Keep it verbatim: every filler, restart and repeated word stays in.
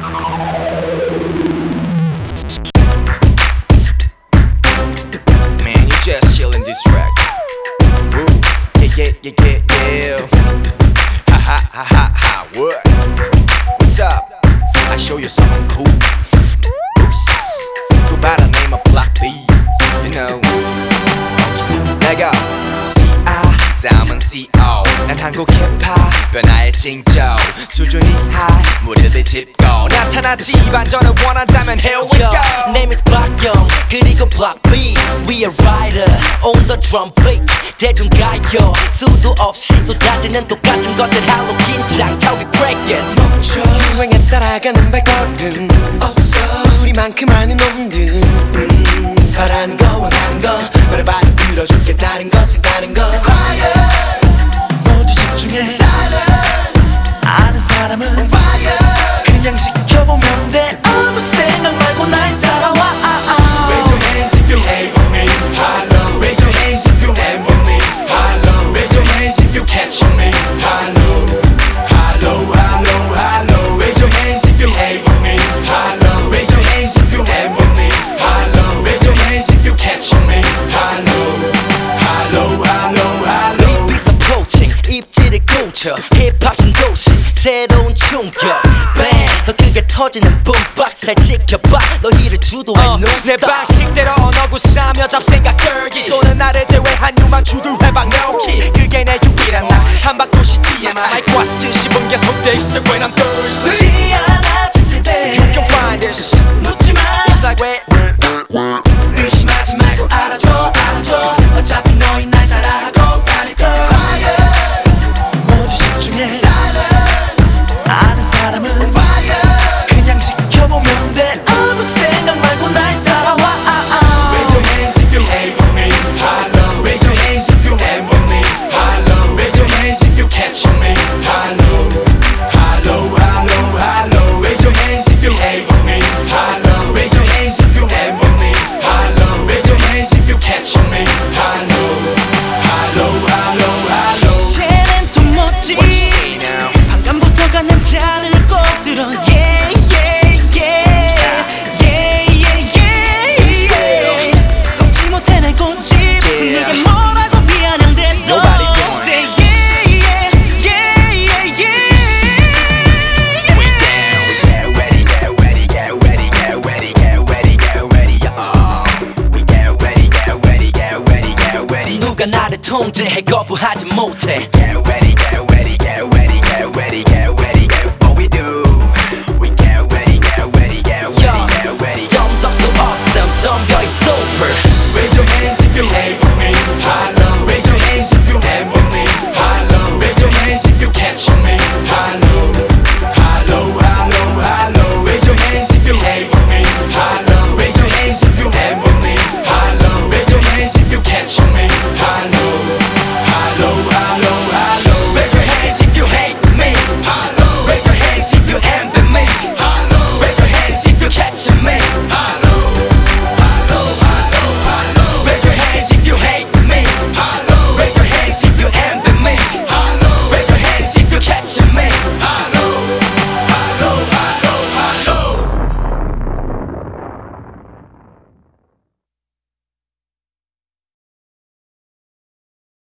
Man, you just chillin' this track. Woo, yeah, yeah, yeah, yeah, yeah. Ha ha ha ha ha. What? What's up? I show you something cool. Oops. Go by the name of Block B. You know. 내가 C I 다음은 C O. 난 한국 힙합 변화의 징조. 수준이 high 무리들 짚고 나타나지 반전을 원한다면 here we go. Name is 박영 그리고 Block B. We a rider on the drum beat. 대중가요 수도 없이 쏟아지는 똑같은 것들 할로 긴장 타고 break it. 멈춰 유행에 따라가는 발걸음 없어. 우리만큼 아는 놈들 음, 바라는 거 원하는 거 말해봐 들어줄게 다른 거 색다른 거 Quiet 모두 집중해 Silent 아는 사람은 Fire 그냥 지켜보면 돼 아무 생각 말고 날 따라와 Raise your hands if you hate with me High low Raise your hands if you hate with me High low Raise your hands if you catch me High low High low, high low, high low Raise your hands if you hate with me High low Raise your hands if you hate with me High low Raise your hands if you catch me High low High low, high low, high low Beats approaching 입지를 꽂혀 힙합 신도시 새로운 충격 Bang 더 크게 터지는 붐박 잘 지켜봐 너희를 주도할 어, no 내 stop 방식대로 언어 구사하며 잡생각 끌기 또는 나를 제외한 유망주들 회방 넣기 그게 내 유일한 나 한박도시 티엠아 마이크와 스킨 씹은 게 속돼 있어 when I'm thirsty 지 않아질 때 You can find this 묻지마 It's like wait 의심하지 말고 알아줘 알아줘 어차피 너희 날 따라하고 다닐 걸 Quiet 모두 집중해 Silent 아는 사람은 Fire 그냥 지켜보면 돼 아무 생각 말고 날 따라와 Raise your hands if you hate with me High low Raise your hands if you hate with me High low Raise your hands if you catch me High low High low, high low, high low Raise your hands if you hate with me High low Raise your hands if you hate with me High low Raise your hands if you catch me High low High low, high low, high low 쟤는 또 멋지 What you say now? 방금부터 가는 자들 꼭 들어 yeah yeah yeah yeah yeah yeah 꺾지 못해 날 고집은 내게 뭐라고 비아냥대도 Nobody doing it. Say yeah yeah yeah yeah yeah We down Get ready, get ready, get ready, get ready, get ready, get ready, uh. We get ready, get ready, get ready, get ready. 누가 나를 통제해 거부하지 못해 Get ready, get ready, get ready, get ready, get ready, get what we do. We get ready, get ready, get ready, Yo, get ready. thumbs up so awesome 덤벼 it's over Raise your hands if you hate with me High low Raise your hands if you hate with me High low Raise your hands if you catch me High low